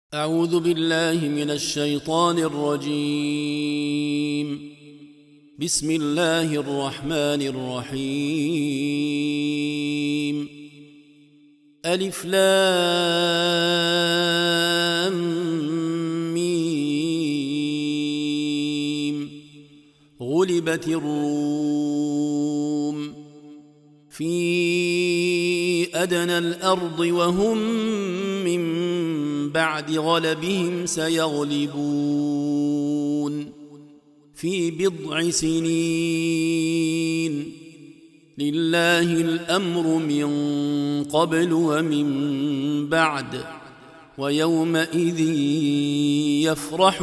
أعوذ بالله من الشيطان الرجيم. بسم الله الرحمن الرحيم. ألف لام ميم. غلبت الروم في أدنى الأرض وهم من بعد غلبهم سيغلبون في بضع سنين. لله الأمر من قبل ومن بعد ويومئذ يفرح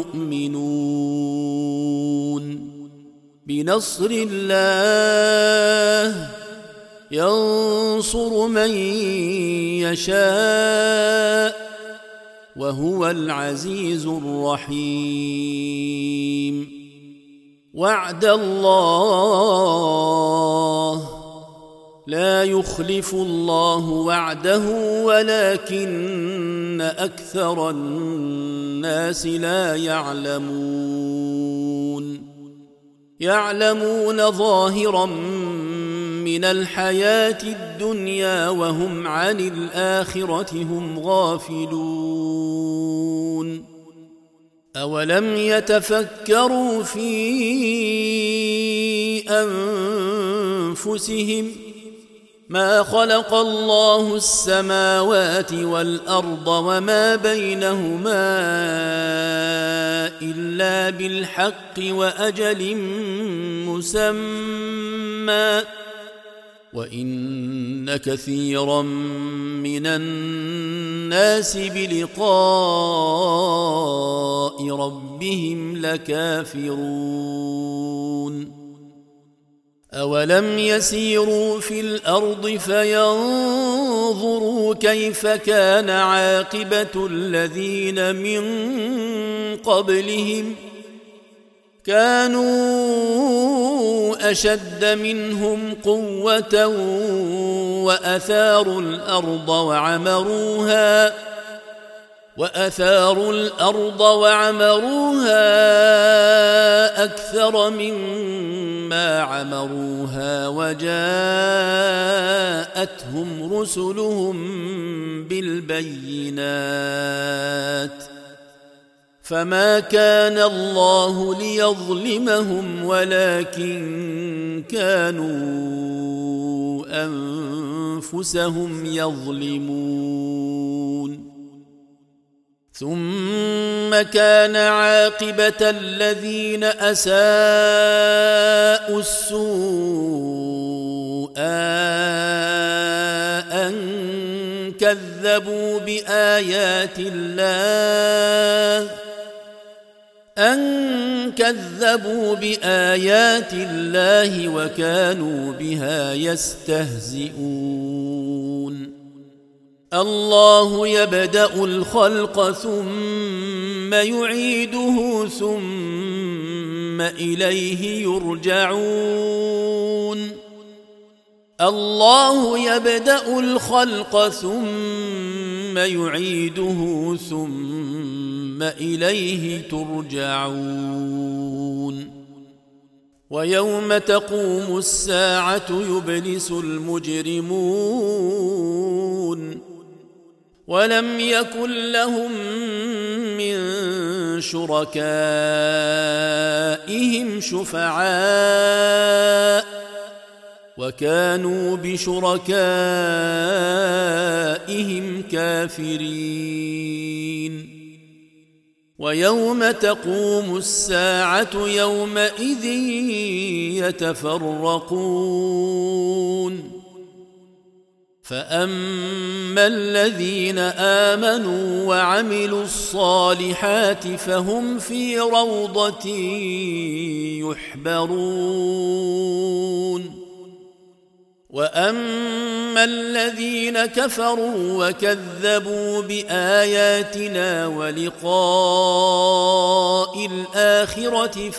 المؤمنون بنصر الله ينصر من يشاء وهو العزيز الرحيم. وعد الله لا يخلف الله وعده ولكن أكثر الناس لا يعلمون ظاهرا من الحياة الدنيا وهم عن الآخرة هم غافلون. أولم يتفكروا في أنفسهم ما خلق الله السماوات والأرض وما بينهما إلا بالحق وأجل مسمى وإن كثيرا من الناس بلقاء ربهم لكافرون. أولم يسيروا في الأرض فينظروا كيف كان عاقبة الذين من قبلهم كانوا أشد منهم قوة وأثاروا الأرض وعمروها أكثر مما عمروها وجاءتهم رسلهم بالبينات فما كان الله ليظلمهم ولكن كانوا أنفسهم يظلمون. ثم كان عاقبة الذين أساءوا السوء أن كذبوا بآيات الله وكانوا بها يستهزئون. الله يبدأ الخلق ثم يعيده ثم إليه يرجعون. الله يبدأ الخلق ثم يعيده ثم إليه ترجعون. ويوم تقوم الساعة يبلس المجرمون ولم يكن لهم من شركائهم شفعاء وكانوا بشركائهم كافرين. ويوم تقوم الساعة يومئذ يتفرقون فأما الذين آمنوا وعملوا الصالحات فهم في روضة يحبرون. وأما الذين كفروا وكذبوا بآياتنا ولقاء الآخرة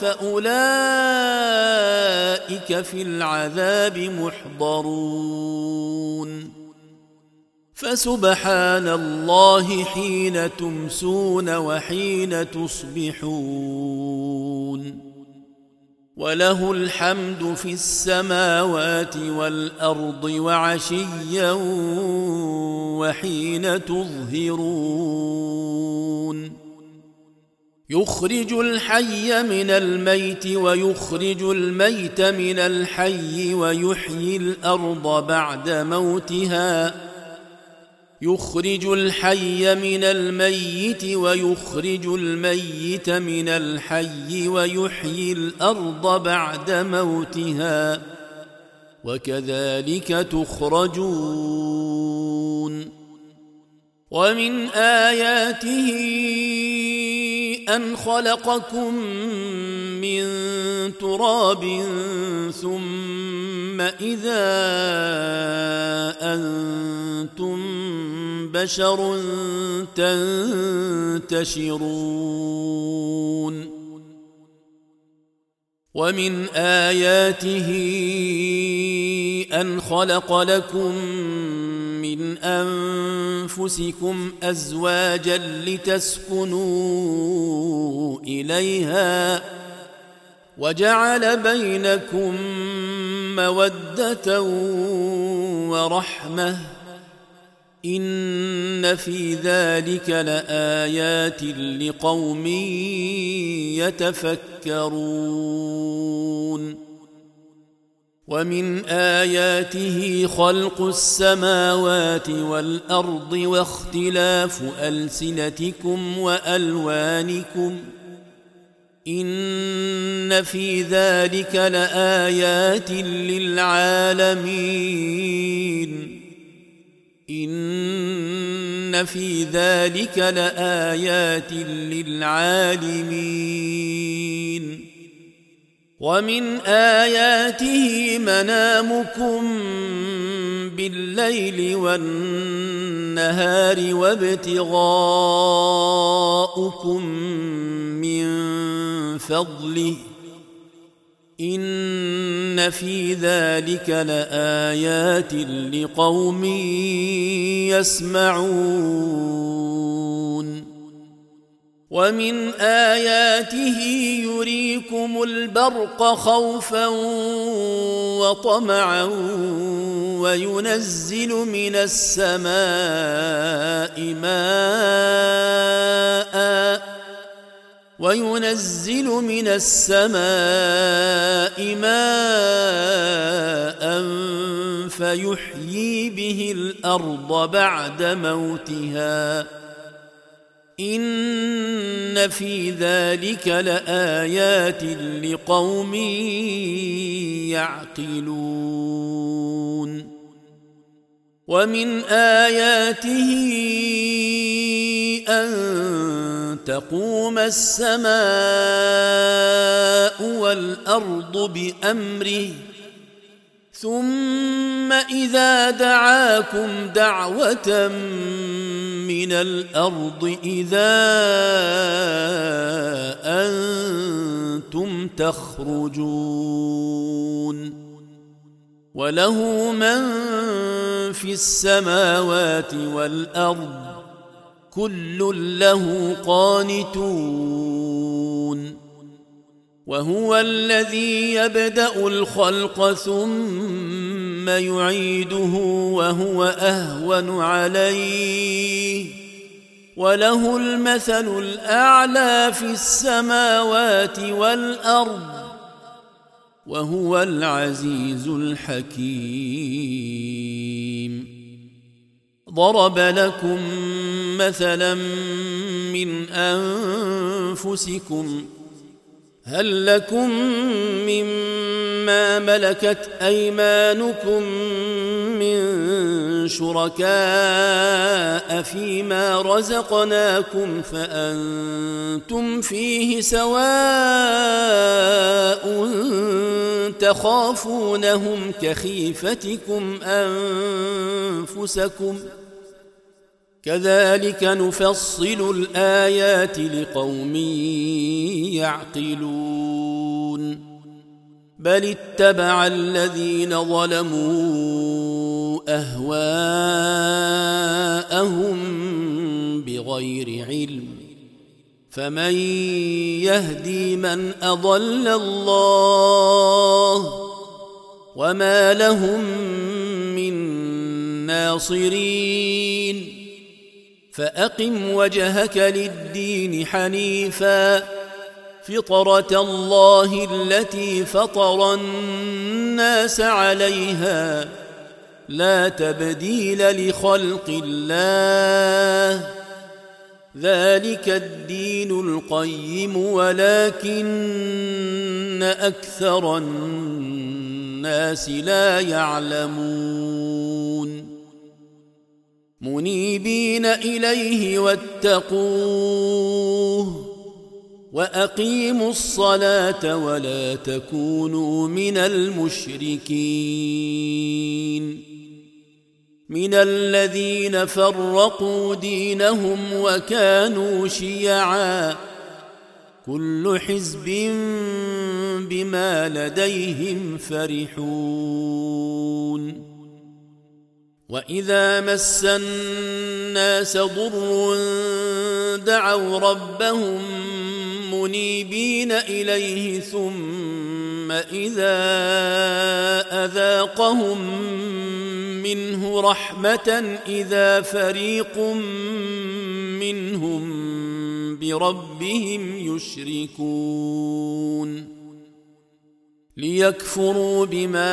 فأولئك في العذاب محضرون. فسبحان الله حين تمسون وحين تصبحون وله الحمد في السماوات والأرض وعشيا وحين تظهرون يخرج الحي من الميت ويخرج الميت من الحي ويحيي الأرض بعد موتها يخرج الحي من الميت ويخرج الميت من الحي ويحيي الأرض بعد موتها وكذلك تخرجون ومن آياته أن خلقكم من تراب ثم إذا أنتم بشر تنتشرون ومن آياته أن خلق لكم من أنفسكم أزواجا لتسكنوا إليها وجعل بينكم مودة ورحمة إن في ذلك لآيات لقوم يتفكرون ومن آياته خلق السماوات والأرض واختلاف ألسنتكم وألوانكم إن في ذلك لآيات للعالمين إن في ذلك لآيات للعالمين ومن آياته منامكم بالليل والنهار وابتغاؤكم من فضله إن في ذلك لآيات لقوم يسمعون ومن آياته يريكم البرق خوفا وطمعا وينزل من السماء ماء فيحيي به الأرض بعد موتها إن في ذلك لآيات لقوم يعقلون ومن آياته أن تقوم السماء والأرض بأمره ثم إذا دعاكم دعوة من الأرض إذا أنتم تخرجون وله من في السماوات والأرض كل له قانتون وهو الذي يبدأ الخلق ثم يعيده وهو أهون عليه وله المثل الأعلى في السماوات والأرض وهو العزيز الحكيم ضرب لكم مثلا من أنفسكم هل لكم مما ملكت أيمانكم من شركاء فيما رزقناكم فأنتم فيه سواء تخافونهم كخيفتكم أنفسكم كذلك نفصل الآيات لقوم يعقلون بل اتبع الذين ظلموا أهواءهم بغير علم فمن يهدي من أضل الله وما لهم من ناصرين فأقم وجهك للدين حنيفا فطرة الله التي فطر الناس عليها لا تبديل لخلق الله ذلك الدين القيم ولكن أكثر الناس لا يعلمون منيبين إليه واتقوه وأقيموا الصلاة ولا تكونوا من المشركين من الذين فرقوا دينهم وكانوا شيعا كل حزب بما لديهم فرحون وإذا مس الناس ضر دعوا ربهم منيبين إليه ثم إذا أذاقهم منه رحمة إذا فريق منهم بربهم يشركون ليكفروا بما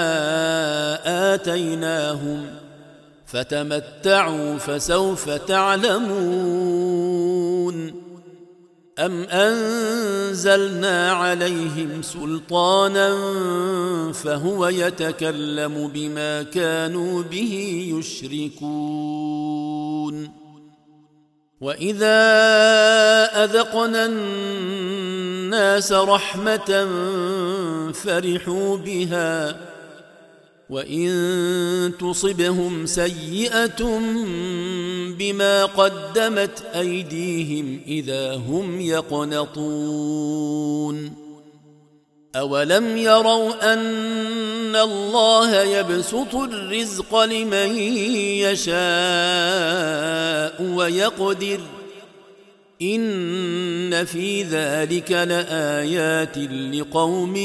آتيناهم فتمتعوا فسوف تعلمون أم أنزلنا عليهم سلطانا فهو يتكلم بما كانوا به يشركون وإذا أذقنا الناس رحمة فرحوا بها وإن تصبهم سيئة بما قدمت أيديهم إذا هم يقنطون أولم يروا أن الله يبسط الرزق لمن يشاء ويقدر إن في ذلك لآيات لقوم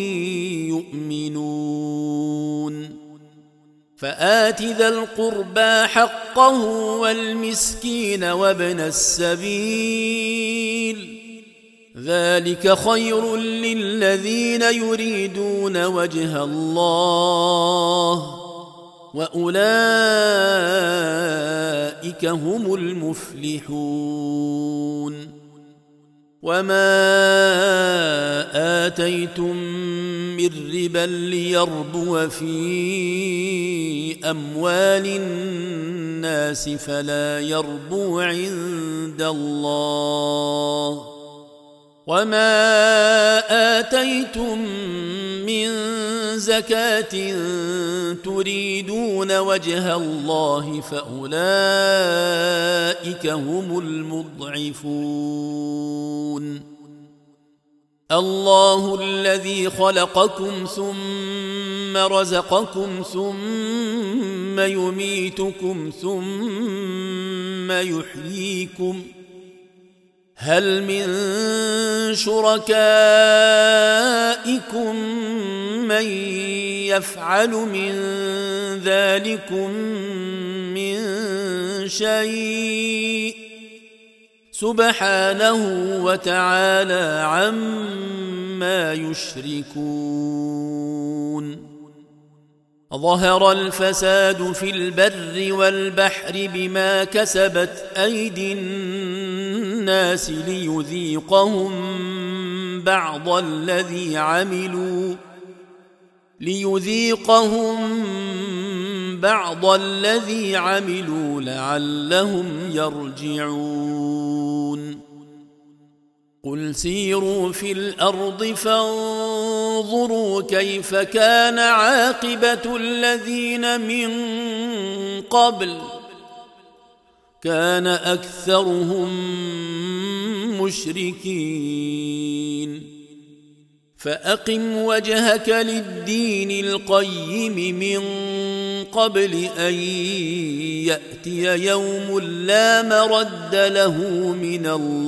يؤمنون فآت ذا القربى حقه والمسكين وابن السبيل ذلك خير للذين يريدون وجه الله وأولئك هم المفلحون وما آتيتم من ربا ليربو في أموال الناس فلا يربو عند الله وما آتيتم من زكاة تريدون وجه الله فأولئك هم المضعفون الله الذي خلقكم ثم رزقكم ثم يميتكم ثم يحييكم هل من شركائكم من يفعل من ذلكم من شيء سبحانه وتعالى عما يشركون ظهر الفساد في البر والبحر بما كسبت أيدي الناس ليذيقهم بعض الذي عملوا لعلهم يرجعون قل سيروا في الأرض فانظروا كيف كان عاقبة الذين من قبل كان أكثرهم مشركين فأقم وجهك للدين القيم من قبل أن يأتي يوم لا مرد له من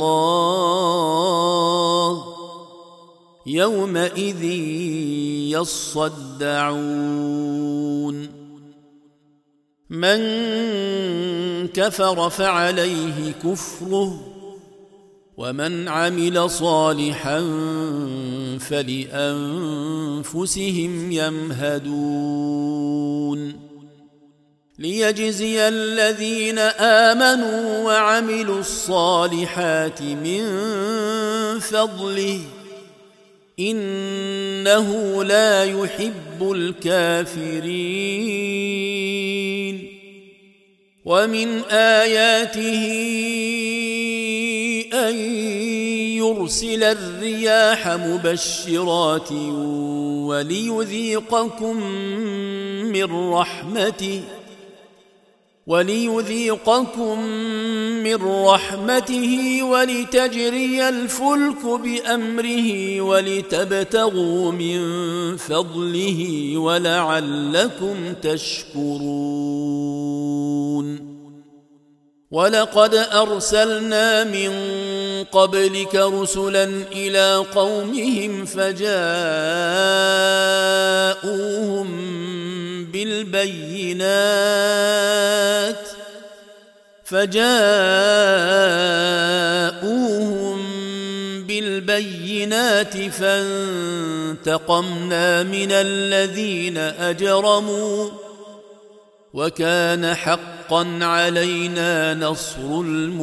الله يومئذ يصدعون من كفر فعليه كفره ومن عمل صالحا فلأنفسهم يمهدون ليجزي الذين آمنوا وعملوا الصالحات من فضله إنه لا يحب الكافرين ومن آياته أن يرسل الرياح مبشرات وليذيقكم من رحمته ولتجري الفلك بأمره ولتبتغوا من فضله ولعلكم تشكرون ولقد أرسلنا من قبلك رسلا إلى قومهم فجاءوهم بالبينات فانتقمنا من الذين أجرموا وكان حقا علينا نصر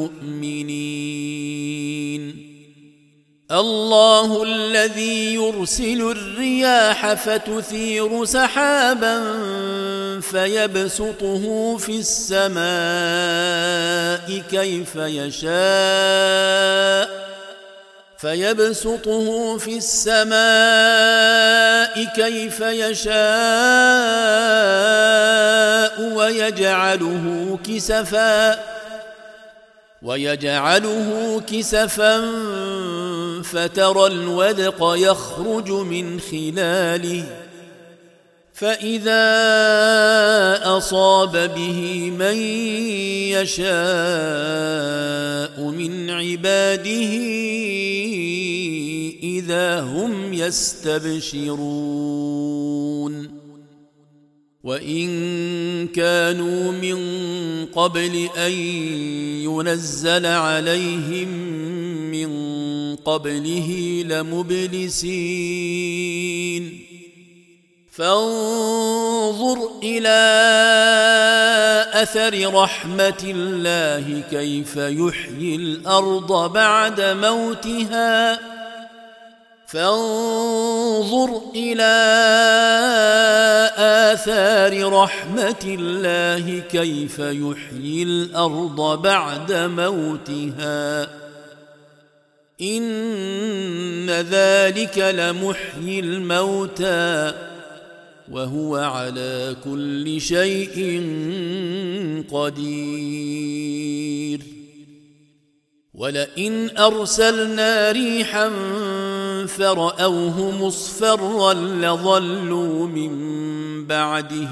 المؤمنين الله الذي يرسل الرياح فتثير سحابا فيبسطه في السماء كيف يشاء ويجعله كسفا فترى الودق يخرج من خلاله فإذا أصاب به من يشاء من عباده إذا هم يستبشرون وإن كانوا من قبل أن ينزل عليهم من قبله لمبلسين فانظر إلى أثر رحمة الله كيف يحيي الأرض بعد موتها إن ذلك لمحيي الموتى وهو على كل شيء قدير ولئن أرسلنا ريحا فرأوه مصفرا لظلوا من بعده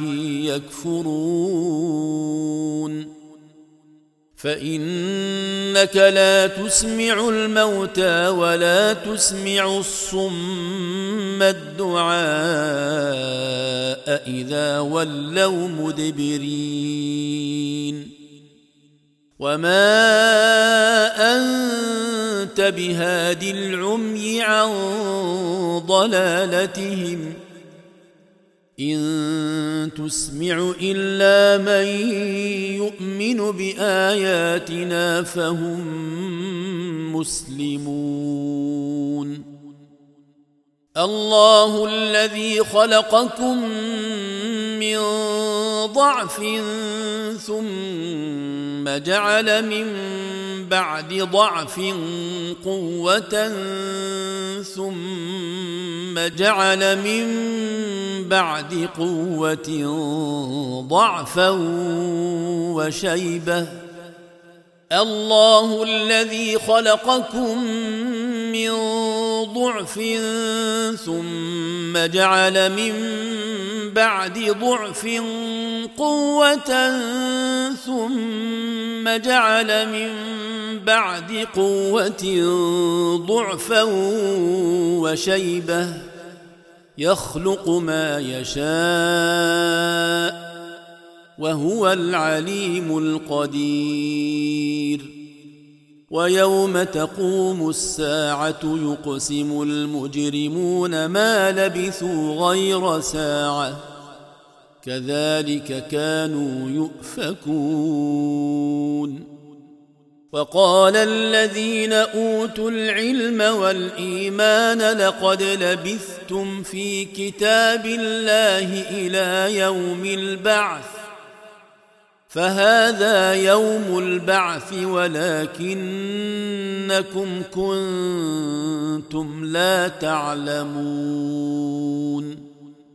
يكفرون فإنك لا تسمع الموتى ولا تسمع الصم الدعاء إذا ولوا مدبرين وما أنت بهاد العمي عن ضلالتهم إن تسمع إلا من يؤمن بآياتنا فهم مسلمون الله الذي خلقكم من ضعف ثم جعل من بعد ضعف قوة ثم جعل من بعد قوة ضعفا وشيبة الله الذي خلقكم من ضعف ثم جعل من بعد ضعف قوة ثم جعل من بعد قوة ضعفا وشيبة يخلق ما يشاء وهو العليم القدير ويوم تقوم الساعة يقسم المجرمون ما لبثوا غير ساعة كذلك كانوا يؤفكون وقال الذين أوتوا العلم والإيمان لقد لبثتم في كتاب الله إلى يوم البعث فهذا يوم البعث ولكنكم كنتم لا تعلمون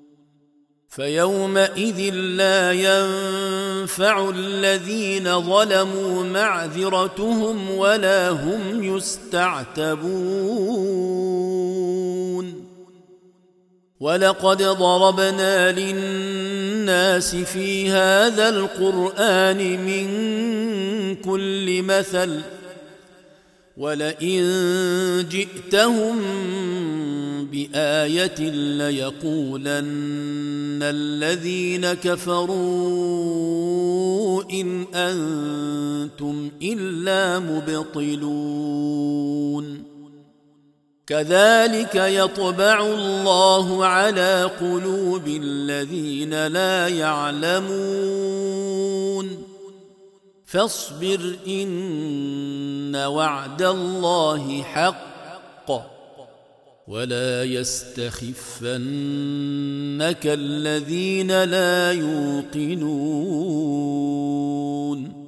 فيومئذ لا ينفع الذين ظلموا معذرتهم ولا هم يستعتبون ولقد ضربنا للناس في هذا القرآن من كل مثل ولئن جئتهم بآية ليقولن الذين كفروا إن أنتم إلا مبطلون كذلك يطبع الله على قلوب الذين لا يعلمون فاصبر إن وعد الله حق ولا يستخفنك الذين لا يوقنون